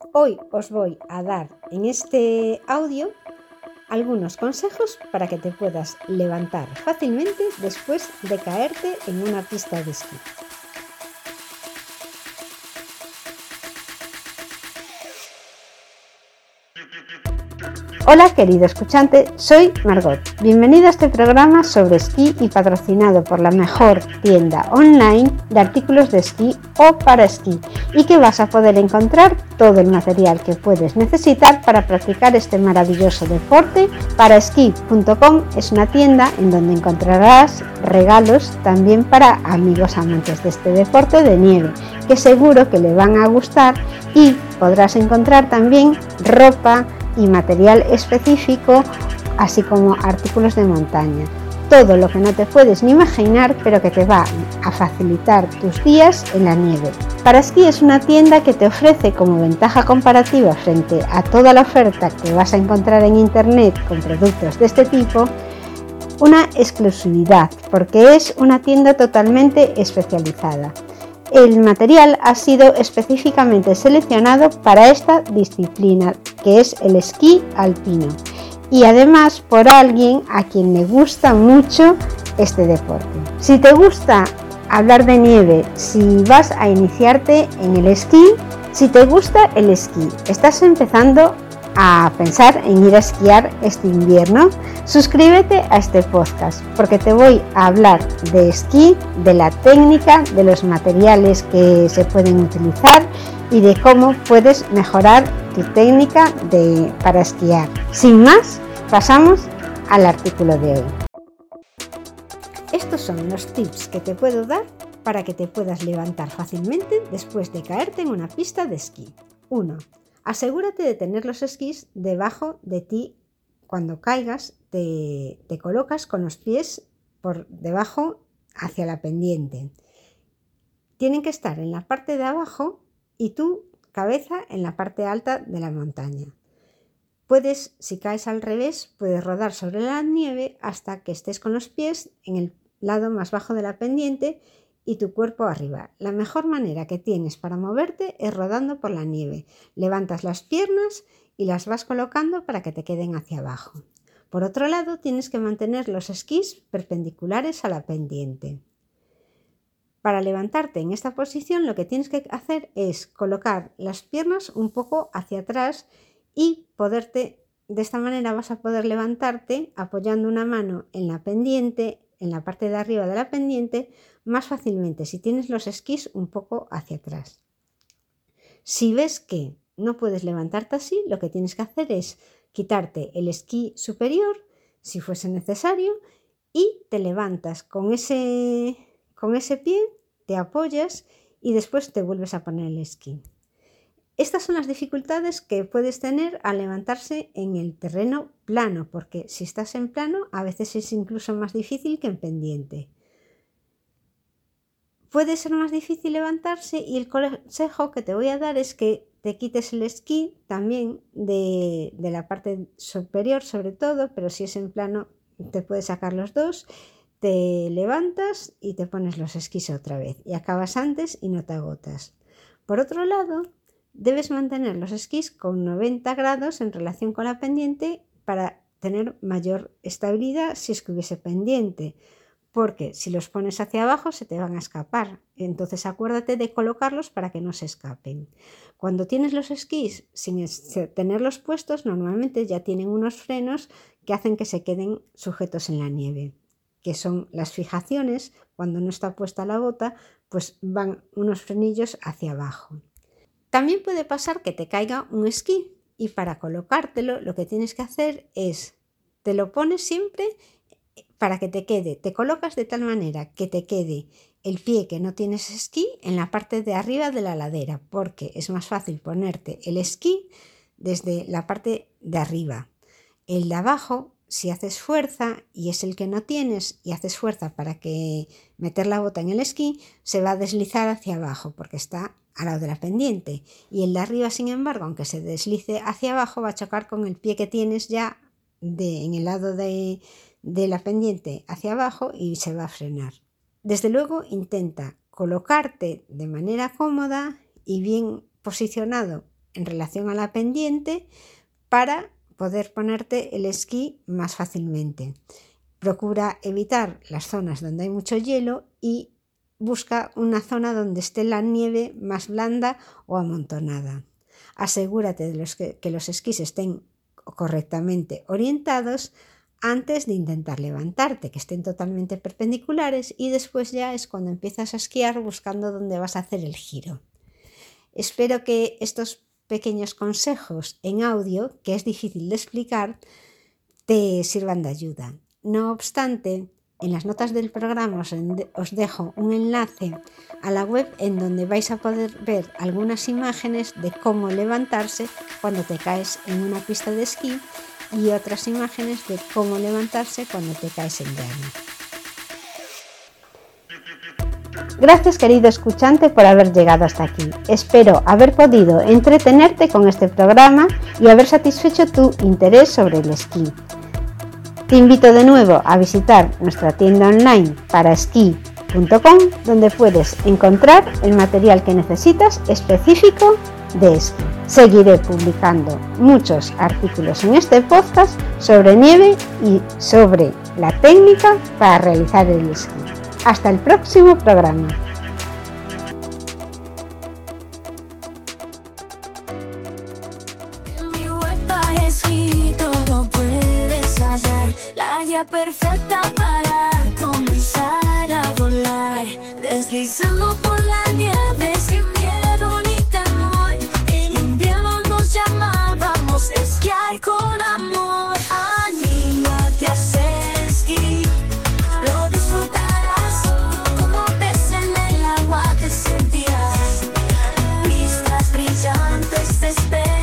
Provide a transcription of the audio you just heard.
Hoy os voy a dar en este audio algunos consejos para que te puedas levantar fácilmente después de caerte en una pista de esquí. Hola querido escuchante, soy Margot. Bienvenido a este programa sobre esquí y patrocinado por la mejor tienda online de artículos de esquí o para esquí, y que vas a poder encontrar todo el material que puedes necesitar para practicar este maravilloso deporte. Paraesquí.com es una tienda en donde encontrarás regalos también para amigos amantes de este deporte de nieve, que seguro que le van a gustar, y podrás encontrar también ropa y material específico, así como artículos de montaña. Todo lo que no te puedes ni imaginar, pero que te va a facilitar tus días en la nieve. Paraesquí es una tienda que te ofrece como ventaja comparativa frente a toda la oferta que vas a encontrar en internet con productos de este tipo, una exclusividad, porque es una tienda totalmente especializada. El material ha sido específicamente seleccionado para esta disciplina, que es el esquí alpino, y además por alguien a quien le gusta mucho este deporte. Si te gusta hablar de nieve, si vas a iniciarte en el esquí, si te gusta el esquí, estás empezando a pensar en ir a esquiar este invierno, suscríbete a este podcast, porque te voy a hablar de esquí, de la técnica, de los materiales que se pueden utilizar y de cómo puedes mejorar tu técnica para esquiar. Sin más, pasamos al artículo de hoy. Estos son los tips que te puedo dar para que te puedas levantar fácilmente después de caerte en una pista de esquí. 1. Asegúrate de tener los esquís debajo de ti. Cuando caigas, te colocas con los pies por debajo hacia la pendiente. Tienen que estar en la parte de abajo y tu cabeza en la parte alta de la montaña. Si caes al revés, puedes rodar sobre la nieve hasta que estés con los pies en el lado más bajo de la pendiente y tu cuerpo arriba. La mejor manera que tienes para moverte es rodando por la nieve. Levantas las piernas y las vas colocando para que te queden hacia abajo. Por otro lado, tienes que mantener los esquís perpendiculares a la pendiente. Para levantarte en esta posición, lo que tienes que hacer es colocar las piernas un poco hacia atrás y de esta manera vas a poder levantarte apoyando una mano en la pendiente, en la parte de arriba de la pendiente, más fácilmente si tienes los esquís un poco hacia atrás. Si ves que no puedes levantarte así, lo que tienes que hacer es quitarte el esquí superior, si fuese necesario, y te levantas con ese pie, te apoyas y después te vuelves a poner el esquí. Estas son las dificultades que puedes tener al levantarse en el terreno plano, porque si estás en plano a veces es incluso más difícil que en pendiente. Puede ser más difícil levantarse y el consejo que te voy a dar es que te quites el esquí también de la parte superior sobre todo, pero si es en plano te puedes sacar los dos, te levantas y te pones los esquís otra vez y acabas antes y no te agotas. Por otro lado, debes mantener los esquís con 90 grados en relación con la pendiente para tener mayor estabilidad si es que hubiese pendiente, porque si los pones hacia abajo se te van a escapar. Entonces acuérdate de colocarlos para que no se escapen. Cuando tienes los esquís sin tenerlos puestos, normalmente ya tienen unos frenos que hacen que se queden sujetos en la nieve, que son las fijaciones. Cuando no está puesta la bota, pues van unos frenillos hacia abajo. También puede pasar que te caiga un esquí y para colocártelo lo que tienes que hacer es, te lo pones siempre para que te colocas de tal manera que te quede el pie que no tienes esquí en la parte de arriba de la ladera, porque es más fácil ponerte el esquí desde la parte de arriba. El de abajo, si haces fuerza y es el que no tienes y haces fuerza para que meter la bota en el esquí, se va a deslizar hacia abajo porque está al lado de la pendiente, y el de arriba, sin embargo, aunque se deslice hacia abajo, va a chocar con el pie que tienes ya en el lado de la pendiente hacia abajo y se va a frenar. Desde luego, intenta colocarte de manera cómoda y bien posicionado en relación a la pendiente para poder ponerte el esquí más fácilmente. Procura evitar las zonas donde hay mucho hielo y busca una zona donde esté la nieve más blanda o amontonada. Asegúrate de que los esquís estén correctamente orientados antes de intentar levantarte, que estén totalmente perpendiculares, y después ya es cuando empiezas a esquiar buscando dónde vas a hacer el giro. Espero que estos pequeños consejos en audio, que es difícil de explicar, te sirvan de ayuda. No obstante, en las notas del programa os dejo un enlace a la web en donde vais a poder ver algunas imágenes de cómo levantarse cuando te caes en una pista de esquí y otras imágenes de cómo levantarse cuando te caes en llano. Gracias, querido escuchante, por haber llegado hasta aquí. Espero haber podido entretenerte con este programa y haber satisfecho tu interés sobre el esquí. Te invito de nuevo a visitar nuestra tienda online paraesquí.com, donde puedes encontrar el material que necesitas específico de esquí. Seguiré publicando muchos artículos en este podcast sobre nieve y sobre la técnica para realizar el esquí. Hasta el próximo programa. La guía perfecta para comenzar a volar, deslizando por la nieve sin miedo ni temor. En invierno nos llama, vamos a esquiar con amor. Anímate a hacer esquí, lo disfrutarás, como pez en el agua te sentirás. Pistas brillantes te esperan.